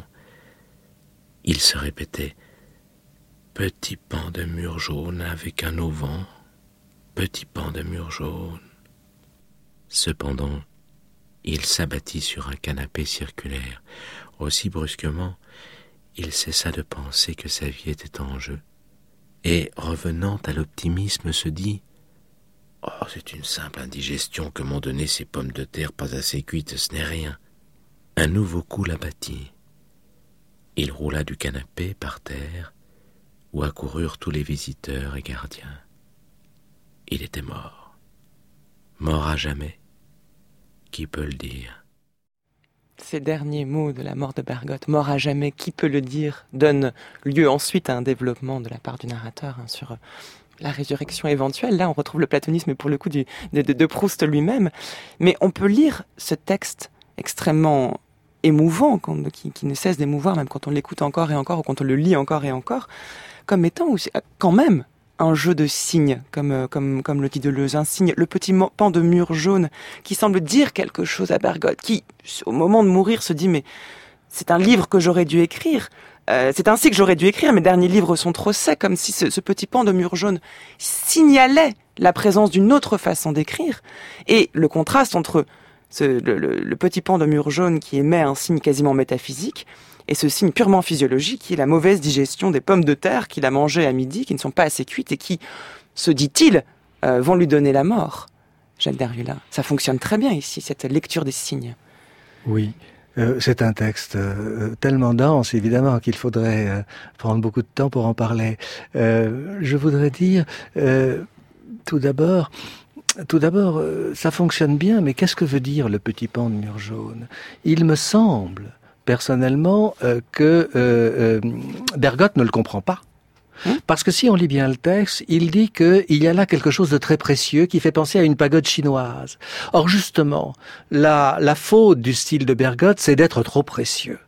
Il se répétait « Petit pan de mur jaune avec un auvent, petit pan de mur jaune ». Cependant, il s'abattit sur un canapé circulaire. Aussi brusquement, il cessa de penser que sa vie était en jeu, et, revenant à l'optimisme, se dit « Oh, c'est une simple indigestion que m'ont donné ces pommes de terre pas assez cuites, ce n'est rien. » Un nouveau coup l'abattit. Il roula du canapé par terre, où accoururent tous les visiteurs et gardiens. Il était mort. Mort à jamais. Qui peut le dire ? Ces derniers mots de la mort de Bergotte, mort à jamais, qui peut le dire, donnent lieu ensuite à un développement de la part du narrateur sur la résurrection éventuelle. Là, on retrouve le platonisme pour le coup de Proust lui-même. Mais on peut lire ce texte extrêmement émouvant, qui ne cesse d'émouvoir, même quand on l'écoute encore et encore, ou quand on le lit encore et encore, comme étant aussi, quand même un jeu de signes, comme le dit Deleuze, un signe, le petit pan de mur jaune qui semble dire quelque chose à Bergotte, qui, au moment de mourir, se dit « mais c'est un livre que j'aurais dû écrire, c'est ainsi que j'aurais dû écrire, mes derniers livres sont trop secs », comme si ce petit pan de mur jaune signalait la présence d'une autre façon d'écrire, et le contraste entre le petit pan de mur jaune qui émet un signe quasiment métaphysique, et ce signe purement physiologique qui est la mauvaise digestion des pommes de terre qu'il a mangées à midi, qui ne sont pas assez cuites et qui, se dit-il, vont lui donner la mort. Jacques Derrida, ça fonctionne très bien ici, cette lecture des signes. Oui, c'est un texte tellement dense, évidemment, qu'il faudrait prendre beaucoup de temps pour en parler. Je voudrais dire, tout d'abord, ça fonctionne bien, mais qu'est-ce que veut dire le petit pan de mur jaune ? Il me semble personnellement que Bergotte ne le comprend pas. Parce que si on lit bien le texte, il dit qu'il y a là quelque chose de très précieux qui fait penser à une pagode chinoise. Or justement, la faute du style de Bergotte, c'est d'être trop précieux.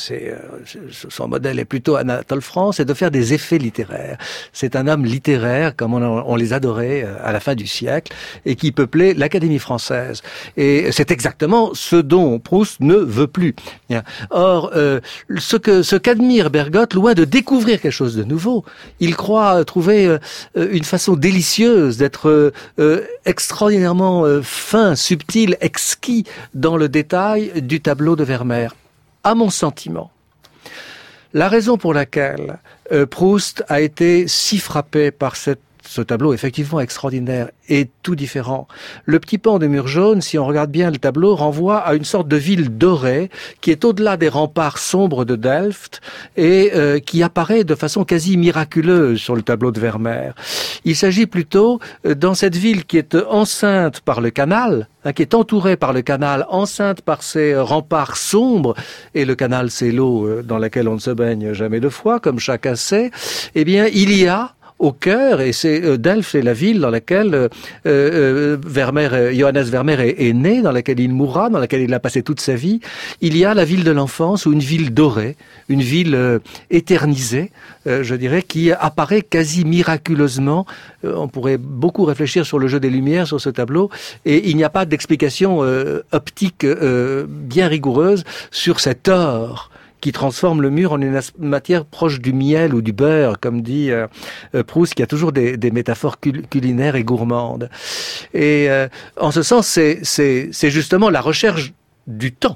Son modèle est plutôt Anatole France, c'est de faire des effets littéraires. C'est un homme littéraire, comme on les adorait à la fin du siècle, et qui peuplait l'Académie française. Et c'est exactement ce dont Proust ne veut plus. Or, ce qu'admire Bergotte, loin de découvrir quelque chose de nouveau, il croit trouver une façon délicieuse d'être extraordinairement fin, subtil, exquis dans le détail du tableau de Vermeer. À mon sentiment, la raison pour laquelle Proust a été si frappé par ce tableau effectivement extraordinaire et tout différent. Le petit pan de mur jaune, si on regarde bien le tableau, renvoie à une sorte de ville dorée qui est au-delà des remparts sombres de Delft et qui apparaît de façon quasi miraculeuse sur le tableau de Vermeer. Il s'agit plutôt, dans cette ville qui est enceinte par le canal, qui est entourée par le canal, enceinte par ses remparts sombres, et le canal c'est l'eau dans laquelle on ne se baigne jamais deux fois, comme chacun sait, eh bien il y a au cœur, et c'est Delft est la ville dans laquelle Johannes Vermeer est né, dans laquelle il mourra, dans laquelle il a passé toute sa vie. Il y a la ville de l'enfance, ou une ville dorée, une ville éternisée, je dirais, qui apparaît quasi miraculeusement. On pourrait beaucoup réfléchir sur le jeu des lumières sur ce tableau, et il n'y a pas d'explication optique bien rigoureuse sur cet or qui transforme le mur en une matière proche du miel ou du beurre, comme dit Proust, qui a toujours des métaphores culinaires et gourmandes. Et en ce sens, c'est justement la recherche du temps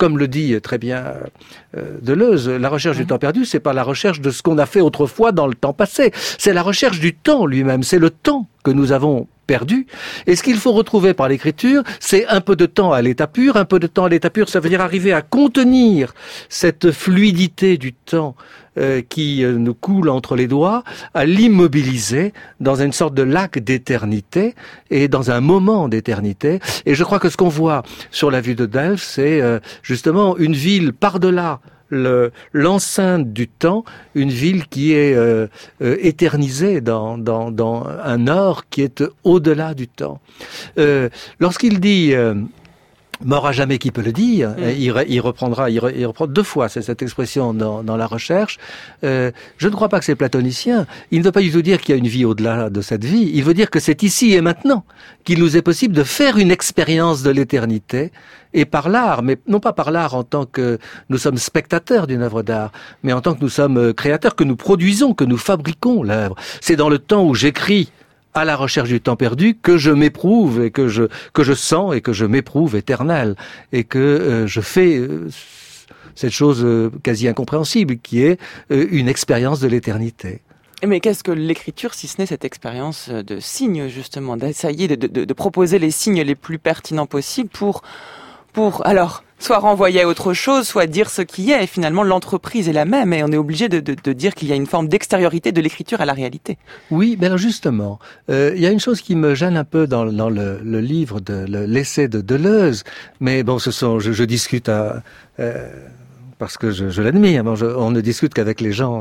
comme le dit très bien Deleuze, la recherche du temps perdu, c'est pas la recherche de ce qu'on a fait autrefois dans le temps passé, c'est la recherche du temps lui-même, c'est le temps que nous avons perdu. Et ce qu'il faut retrouver par l'écriture, c'est un peu de temps à l'état pur. Un peu de temps à l'état pur, ça veut dire arriver à contenir cette fluidité du temps qui nous coule entre les doigts, à l'immobiliser dans une sorte de lac d'éternité et dans un moment d'éternité. Et je crois que ce qu'on voit sur la vue de Delphes, c'est justement une ville par-delà l'enceinte du temps, une ville qui est éternisée dans un or qui est au-delà du temps. Lorsqu'il dit mort à jamais, qui peut le dire, il reprend 2 fois cette expression dans la recherche. Je ne crois pas que c'est platonicien. Il ne veut pas du tout dire qu'il y a une vie au-delà de cette vie. Il veut dire que c'est ici et maintenant qu'il nous est possible de faire une expérience de l'éternité, et par l'art, mais non pas par l'art en tant que nous sommes spectateurs d'une œuvre d'art, mais en tant que nous sommes créateurs, que nous produisons, que nous fabriquons l'œuvre. C'est dans le temps où j'écris à la recherche du temps perdu que je m'éprouve et que je sens et que je m'éprouve éternel, et que je fais cette chose quasi incompréhensible qui est une expérience de l'éternité. Mais qu'est-ce que l'écriture, si ce n'est cette expérience de signes, justement, d'essayer de proposer les signes les plus pertinents possibles pour alors soit renvoyer à autre chose, soit dire ce qui est. Et finalement, l'entreprise est la même, et on est obligé de dire qu'il y a une forme d'extériorité de l'écriture à la réalité. Oui, ben alors justement, il y a une chose qui me gêne un peu dans le livre, l'essai de Deleuze, mais bon, je discute parce que je l'admire. On ne discute qu'avec les gens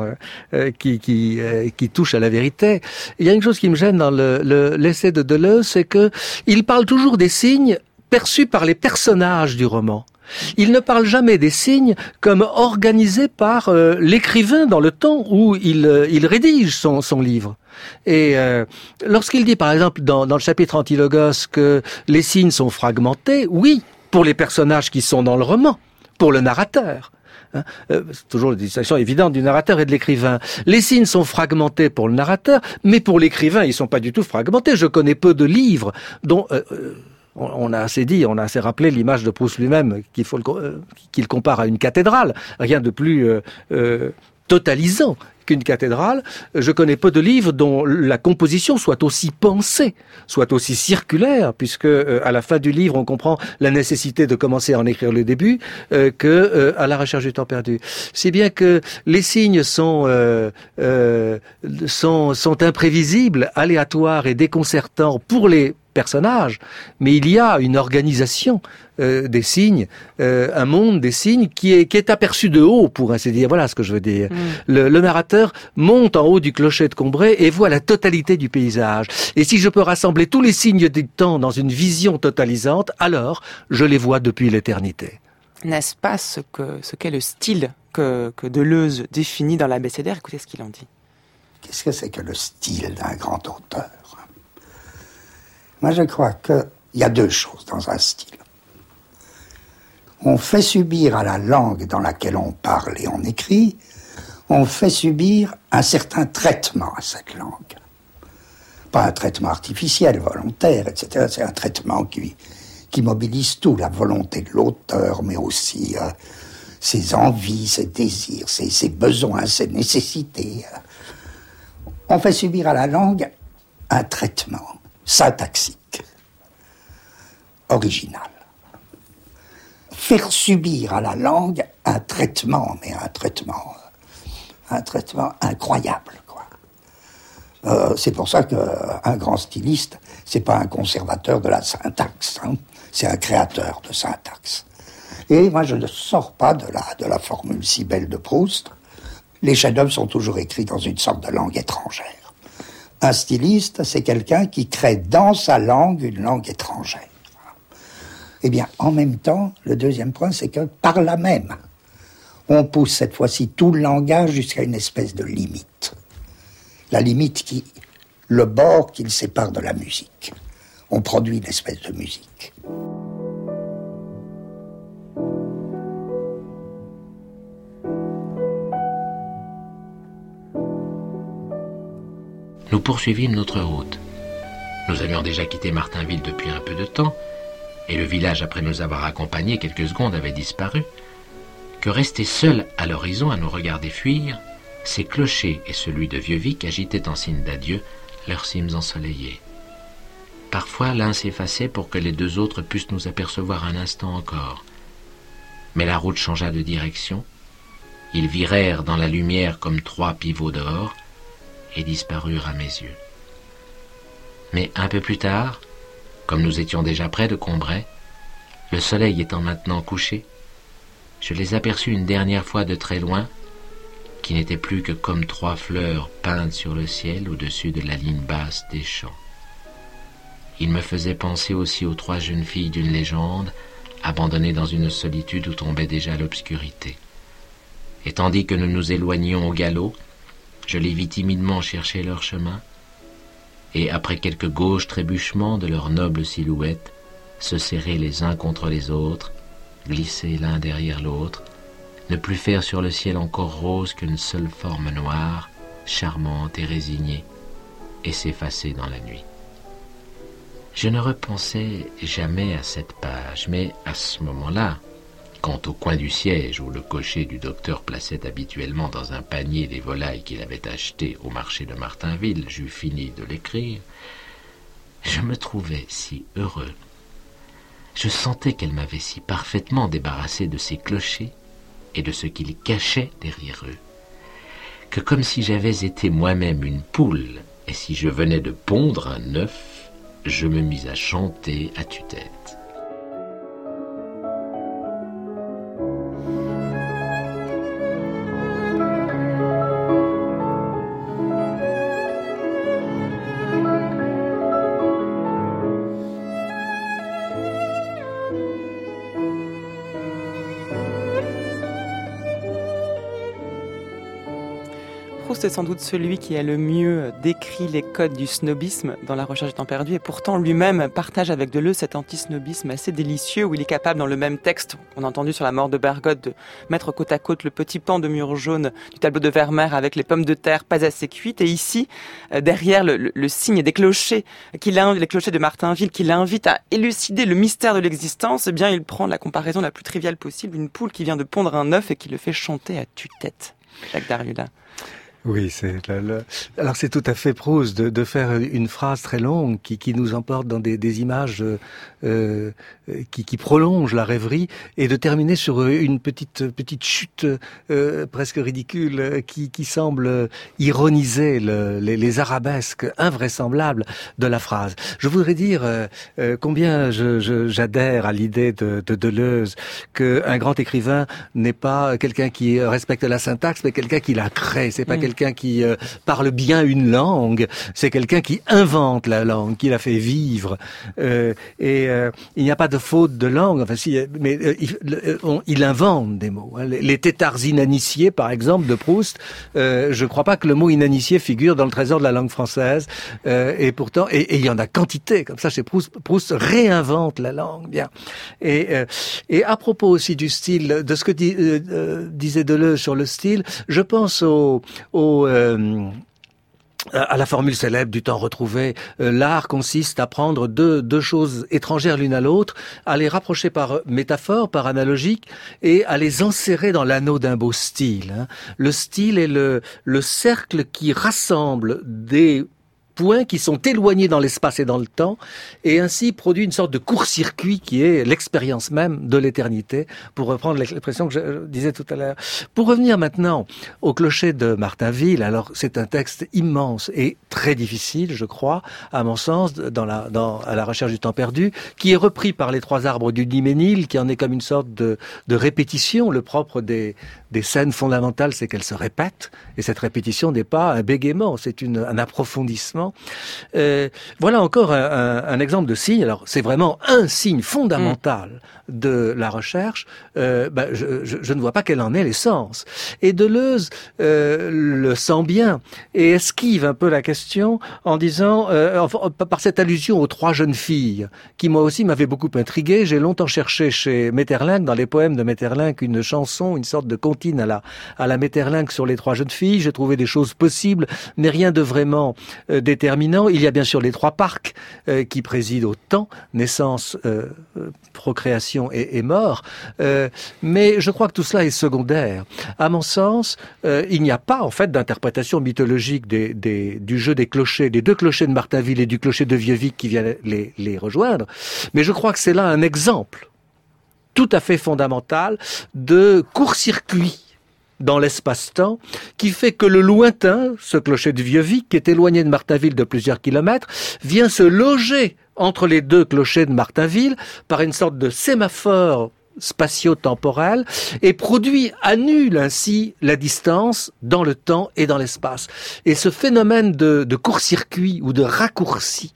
qui touchent à la vérité. Il y a une chose qui me gêne dans l'essai de Deleuze, c'est que il parle toujours des signes perçus par les personnages du roman. Il ne parle jamais des signes comme organisés par l'écrivain dans le temps où il rédige son livre. Et lorsqu'il dit, par exemple, dans le chapitre Antilogos, que les signes sont fragmentés, oui, pour les personnages qui sont dans le roman, pour le narrateur. C'est toujours la distinction évidente du narrateur et de l'écrivain. Les signes sont fragmentés pour le narrateur, mais pour l'écrivain, ils sont pas du tout fragmentés. Je connais peu de livres dont... on a assez dit, on a assez rappelé l'image de Proust lui-même qu'il compare à une cathédrale. Rien de plus totalisant qu'une cathédrale. Je connais peu de livres dont la composition soit aussi pensée, soit aussi circulaire, puisque à la fin du livre, on comprend la nécessité de commencer à en écrire le début, que à la recherche du temps perdu. Si bien que les signes sont imprévisibles, aléatoires et déconcertants pour les personnages, mais il y a une organisation des signes, un monde des signes qui est aperçu de haut, pour ainsi dire. Voilà ce que je veux dire. Le narrateur monte en haut du clocher de Combray et voit la totalité du paysage. Et si je peux rassembler tous les signes du temps dans une vision totalisante, alors je les vois depuis l'éternité. N'est-ce pas ce qu'est le style que Deleuze définit dans l'Abécédaire? Écoutez ce qu'il en dit. Qu'est-ce que c'est que le style d'un grand auteur? Moi, je crois qu'il y a 2 choses dans un style. On fait subir à la langue dans laquelle on parle et on écrit, on fait subir un certain traitement à cette langue. Pas un traitement artificiel, volontaire, etc. C'est un traitement qui mobilise tout, la volonté de l'auteur, mais aussi ses envies, ses désirs, ses besoins, ses nécessités. On fait subir à la langue un traitement syntaxique, original. Faire subir à la langue un traitement, mais un traitement incroyable, quoi. C'est pour ça qu'un grand styliste, c'est pas un conservateur de la syntaxe, hein, c'est un créateur de syntaxe. Et moi, je ne sors pas de la formule si belle de Proust. Les chefs-d'œuvre sont toujours écrits dans une sorte de langue étrangère. Un styliste, c'est quelqu'un qui crée dans sa langue une langue étrangère. Eh bien, en même temps, le deuxième point, c'est que par là même, on pousse cette fois-ci tout le langage jusqu'à une espèce de limite. La limite le bord qui le sépare de la musique. On produit une espèce de musique. Nous poursuivîmes notre route. Nous avions déjà quitté Martainville depuis un peu de temps, et le village, après nous avoir accompagnés quelques secondes, avait disparu, que restaient seuls à l'horizon à nous regarder fuir, ces clochers et celui de Vieux-Vic agitaient en signe d'adieu leurs cimes ensoleillées. Parfois, l'un s'effaçait pour que les deux autres pussent nous apercevoir un instant encore. Mais la route changea de direction. Ils virèrent dans la lumière comme trois pivots d'or et disparurent à mes yeux. Mais un peu plus tard, comme nous étions déjà près de Combray, le soleil étant maintenant couché, je les aperçus une dernière fois de très loin, qui n'étaient plus que comme trois fleurs peintes sur le ciel au-dessus de la ligne basse des champs. Ils me faisaient penser aussi aux trois jeunes filles d'une légende, abandonnées dans une solitude où tombait déjà l'obscurité. Et tandis que nous nous éloignions au galop, je les vis timidement chercher leur chemin, et après quelques gauches trébuchements de leurs nobles silhouettes, se serrer les uns contre les autres, glisser l'un derrière l'autre, ne plus faire sur le ciel encore rose qu'une seule forme noire, charmante et résignée, et s'effacer dans la nuit. Je ne repensais jamais à cette page, mais à ce moment-là, quand au coin du siège où le cocher du docteur plaçait habituellement dans un panier les volailles qu'il avait achetées au marché de Martinville, j'eus fini de l'écrire, je me trouvais si heureux. Je sentais qu'elle m'avait si parfaitement débarrassé de ces clochers et de ce qu'ils cachaient derrière eux, que comme si j'avais été moi-même une poule, et si je venais de pondre un œuf, je me mis à chanter à tue-tête. Proust est sans doute celui qui a le mieux décrit les codes du snobisme dans La recherche du temps perdu, et pourtant lui-même partage avec Deleuze cet anti-snobisme assez délicieux où il est capable, dans le même texte qu'on a entendu sur la mort de Bergotte, de mettre côte à côte le petit pan de mur jaune du tableau de Vermeer avec les pommes de terre pas assez cuites, et ici, derrière le signe des clochers, les clochers de Martinville, qui l'invite à élucider le mystère de l'existence, eh bien il prend la comparaison la plus triviale possible, une poule qui vient de pondre un œuf et qui le fait chanter à tue-tête. Jacques Derrida. Oui, alors c'est tout à fait Proust de faire une phrase très longue qui nous emporte dans des images qui prolongent la rêverie, et de terminer sur une petite chute presque ridicule qui semble ironiser les arabesques invraisemblables de la phrase. Je voudrais dire combien j'adhère à l'idée de Deleuze qu'un grand écrivain n'est pas quelqu'un qui respecte la syntaxe, mais quelqu'un qui la crée. C'est pas quelqu'un qui parle bien une langue, c'est quelqu'un qui invente la langue, qui la fait vivre. Il n'y a pas de faute de langue, enfin si, mais il invente des mots. Les têtards inaniciés, par exemple, de Proust, je ne crois pas que le mot inanicié figure dans le trésor de la langue française, et pourtant, et il y en a quantité comme ça chez Proust. Proust réinvente la langue, bien. Et à propos aussi du style, de ce que disait Deleuze sur le style, je pense à la formule célèbre du temps retrouvé, l'art consiste à prendre deux choses étrangères l'une à l'autre, à les rapprocher par métaphore, par analogique, et à les enserrer dans l'anneau d'un beau style. Le style est le cercle qui rassemble des points qui sont éloignés dans l'espace et dans le temps, et ainsi produit une sorte de court-circuit qui est l'expérience même de l'éternité, pour reprendre l'expression que je disais tout à l'heure. Pour revenir maintenant au clocher de Martinville, alors c'est un texte immense et très difficile, je crois, à mon sens, à la recherche du temps perdu, qui est repris par les trois arbres du Hyménile, qui en est comme une sorte de répétition. Le propre des scènes fondamentales, c'est qu'elles se répètent, et cette répétition n'est pas un bégaiement, c'est un approfondissement. Voilà encore un exemple de signe. Alors c'est vraiment un signe fondamental de la recherche. Je ne vois pas quelle en est l'essence. Et Deleuze le sent bien et esquive un peu la question question en disant, par cette allusion aux 3 jeunes filles, qui moi aussi m'avait beaucoup intrigué. J'ai longtemps cherché chez Maeterlinck, dans les poèmes de Maeterlinck, une chanson, une sorte de comptine à la Maeterlinck sur les 3 jeunes filles. J'ai trouvé des choses possibles, mais rien de vraiment déterminant. Il y a bien sûr les 3 parcs qui président au temps, naissance, procréation et mort. Mais je crois que tout cela est secondaire. À mon sens, il n'y a pas en fait d'interprétation mythologique du jeu des clochers, des 2 clochers de Martainville et du clocher de Vieux-Vic qui viennent les rejoindre. Mais je crois que c'est là un exemple tout à fait fondamental de court-circuit dans l'espace-temps, qui fait que le lointain, ce clocher de Vieux-Vic, qui est éloigné de Martainville de plusieurs kilomètres, vient se loger entre les 2 clochers de Martainville par une sorte de sémaphore spatio-temporel et annule ainsi la distance dans le temps et dans l'espace. Et ce phénomène de court-circuit ou de raccourci,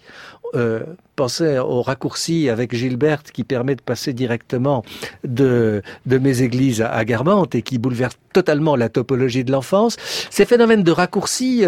pensez au raccourci avec Gilberte qui permet de passer directement de Méséglise à Guermantes et qui bouleverse totalement la topologie de l'enfance. Ces phénomènes de raccourci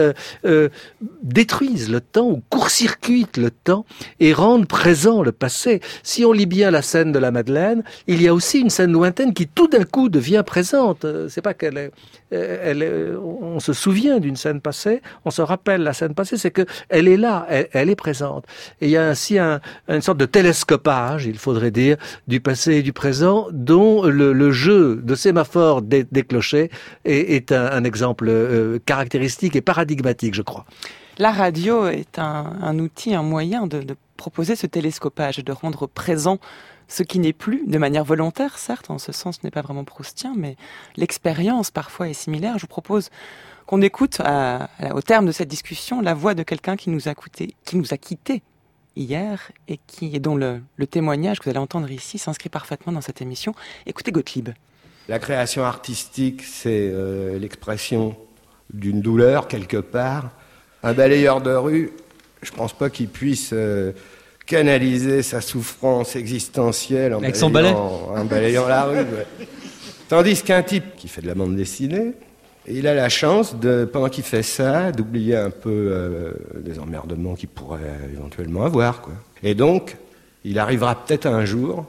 détruisent le temps ou court-circuitent le temps et rendent présent le passé. Si on lit bien la scène de la Madeleine, il y a aussi une scène lointaine qui tout d'un coup devient présente. C'est pas qu'elle est, on se souvient d'une scène passée, on se rappelle la scène passée, c'est que elle est là, elle est présente. Et il y a ainsi une sorte de télescopage, il faudrait dire, du passé et du présent, dont le jeu de sémaphore des clochers est un exemple caractéristique et paradigmatique, je crois. La radio est un outil, un moyen de proposer ce télescopage, de rendre présent ce qui n'est plus, de manière volontaire, certes, en ce sens ce n'est pas vraiment proustien, mais l'expérience parfois est similaire. Je vous propose qu'on écoute au terme de cette discussion la voix de quelqu'un qui nous a quittés hier et dont le témoignage que vous allez entendre ici s'inscrit parfaitement dans cette émission. Écoutez Gottlieb. La création artistique, c'est l'expression d'une douleur quelque part. Un balayeur de rue, je pense pas qu'il puisse canaliser sa souffrance existentielle en balayant la rue. Ouais. Tandis qu'un type qui fait de la bande dessinée, il a la chance, pendant qu'il fait ça, d'oublier un peu des emmerdements qu'il pourrait éventuellement avoir, quoi. Et donc, il arrivera peut-être un jour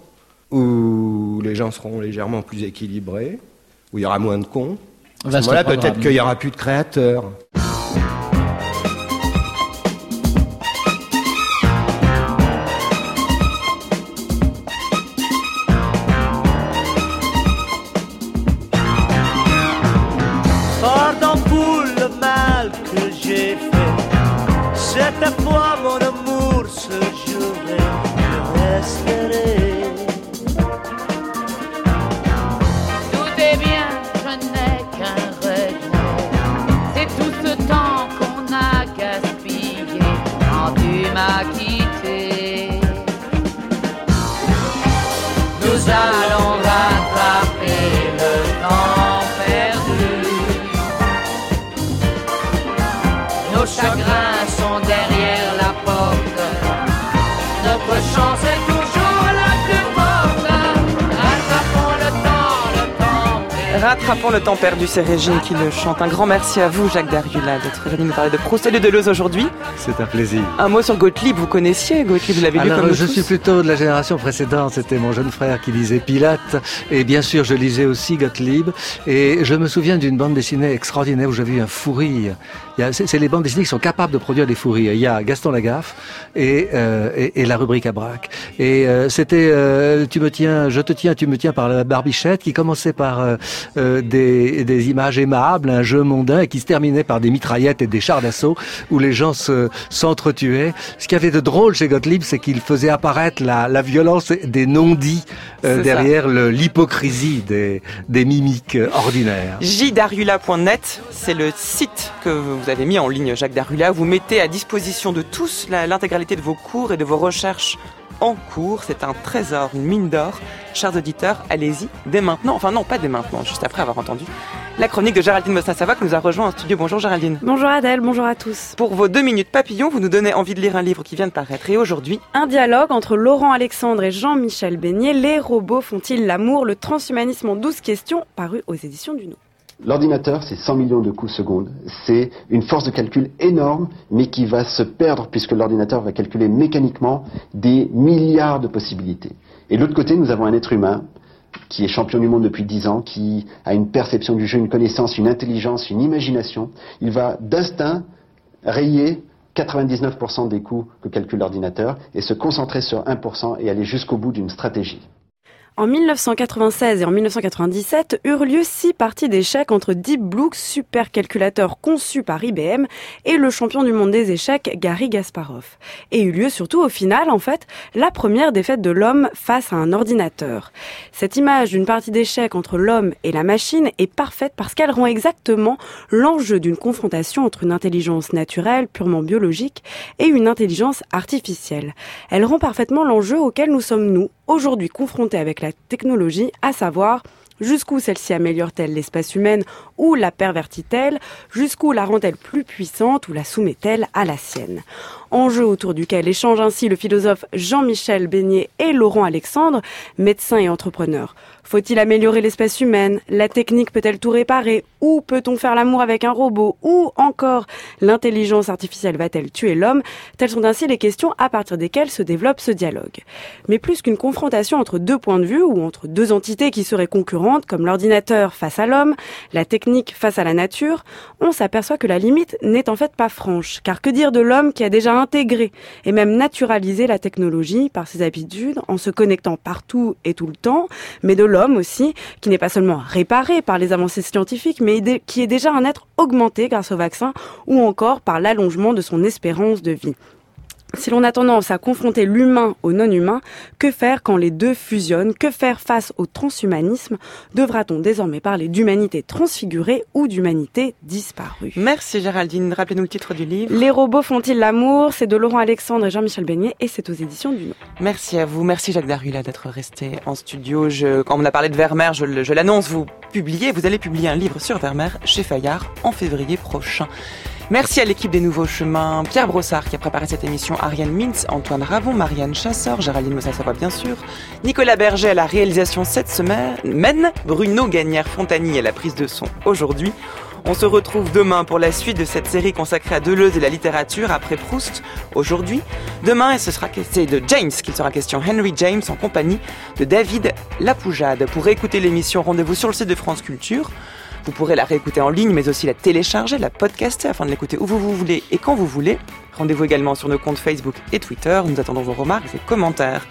où les gens seront légèrement plus équilibrés, où il y aura moins de cons. À ce moment-là, peut-être qu'il n'y aura plus de créateurs. Pardon pour le mal que j'ai fait, c'était toi mon amour, ce jour je resterai. Tout est bien, je n'ai qu'un regret, c'est tout ce temps qu'on a gaspillé quand tu m'as quitté. Nous allons rattraper le temps perdu. Nos chagrins sont derrière la porte. Notre chance est toujours la plus forte. Rattrapons le temps perdu. Rattrapons le temps perdu, c'est Régine qui le chante. Un grand merci à vous, Jacques Dariulla, d'être venu nous parler de Proust et de Deleuze aujourd'hui. C'est un plaisir. Un mot sur Gottlieb, vous connaissiez Gottlieb, vous l'avez lu comme nous je tous. suis plutôt de la génération précédente, c'était mon jeune frère qui lisait Pilate, et bien sûr je lisais aussi Gottlieb, et je me souviens d'une bande dessinée extraordinaire où j'avais eu un fou rire. C'est les bandes dessinées qui sont capables de produire des fous rires. Il y a Gaston Lagaffe et la rubrique à Braque. Et c'était je te tiens, tu me tiens par la barbichette, qui commençait par des images aimables, un jeu mondain, et qui se terminait par des mitraillettes et des chars d'assaut où les gens s'entretuaient. Ce qu'il y avait de drôle chez Gottlieb, c'est qu'il faisait apparaître la violence des non-dits derrière l'hypocrisie des mimiques ordinaires. jdariulla.net, c'est le site que vous avez mis en ligne, Jacques Dariulla. Vous mettez à disposition de tous l'intégralité de vos cours et de vos recherches en cours. C'est un trésor, une mine d'or. Chers auditeurs, allez-y dès maintenant. Enfin non, pas dès maintenant, juste après avoir entendu la chronique de Géraldine Mosna-Savoie qui nous a rejoint en studio. Bonjour Géraldine. Bonjour Adèle, bonjour à tous. Pour vos 2 minutes papillon, vous nous donnez envie de lire un livre qui vient de paraître. Et aujourd'hui, un dialogue entre Laurent Alexandre et Jean-Michel Beignet. Les robots font-ils l'amour? Le transhumanisme en 12 questions, paru aux éditions du Nou. L'ordinateur, c'est 100 millions de coups secondes. C'est une force de calcul énorme, mais qui va se perdre puisque l'ordinateur va calculer mécaniquement des milliards de possibilités. Et de l'autre côté, nous avons un être humain qui est champion du monde depuis 10 ans, qui a une perception du jeu, une connaissance, une intelligence, une imagination. Il va d'instinct rayer 99% des coups que calcule l'ordinateur et se concentrer sur 1% et aller jusqu'au bout d'une stratégie. En 1996 et en 1997 eurent lieu 6 parties d'échecs entre Deep Blue, supercalculateur conçu par IBM, et le champion du monde des échecs, Garry Kasparov. Et eut lieu surtout au final, en fait, la première défaite de l'homme face à un ordinateur. Cette image d'une partie d'échecs entre l'homme et la machine est parfaite parce qu'elle rend exactement l'enjeu d'une confrontation entre une intelligence naturelle, purement biologique, et une intelligence artificielle. Elle rend parfaitement l'enjeu auquel nous sommes, nous, aujourd'hui confrontés avec la technologie, à savoir jusqu'où celle-ci améliore-t-elle l'espèce humaine ou la pervertit-elle, jusqu'où la rend-elle plus puissante ou la soumet-elle à la sienne. Enjeu autour duquel échangent ainsi le philosophe Jean-Michel Beignet et Laurent Alexandre, médecins et entrepreneurs. Faut-il améliorer l'espèce humaine? La technique peut-elle tout réparer? Ou peut-on faire l'amour avec un robot? Ou encore, l'intelligence artificielle va-t-elle tuer l'homme? Telles sont ainsi les questions à partir desquelles se développe ce dialogue. Mais plus qu'une confrontation entre deux points de vue ou entre deux entités qui seraient concurrentes, comme l'ordinateur face à l'homme, la technique face à la nature, on s'aperçoit que la limite n'est en fait pas franche. Car que dire de l'homme qui a déjà intégré et même naturalisé la technologie par ses habitudes en se connectant partout et tout le temps, mais de l'homme aussi, qui n'est pas seulement réparé par les avancées scientifiques, mais qui est déjà un être augmenté grâce au vaccin ou encore par l'allongement de son espérance de vie. Si l'on a tendance à confronter l'humain au non-humain, que faire quand les deux fusionnent? Que faire face au transhumanisme? Devra-t-on désormais parler d'humanité transfigurée ou d'humanité disparue? Merci Géraldine. Rappelez-nous le titre du livre. Les robots font-ils l'amour? C'est de Laurent Alexandre et Jean-Michel Beignet et c'est aux éditions du Nom. Merci à vous. Merci Jacques Darula d'être resté en studio. Quand on a parlé de Vermeer, je l'annonce, vous allez publier un livre sur Vermeer chez Fayard en février prochain. Merci à l'équipe des Nouveaux Chemins, Pierre Brossard qui a préparé cette émission, Ariane Mintz, Antoine Ravon, Marianne Chasseur, Géraldine Mossa-Savoie bien sûr, Nicolas Berger à la réalisation cette semaine, Bruno Gagnère-Fontagny à la prise de son aujourd'hui. On se retrouve demain pour la suite de cette série consacrée à Deleuze et la littérature après Proust. Aujourd'hui, demain, c'est de James qu'il sera question, Henry James en compagnie de David Lapoujade. Pour écouter l'émission, rendez-vous sur le site de France Culture. Vous pourrez la réécouter en ligne, mais aussi la télécharger, la podcaster, afin de l'écouter où vous voulez et quand vous voulez. Rendez-vous également sur nos comptes Facebook et Twitter. Nous attendons vos remarques et commentaires.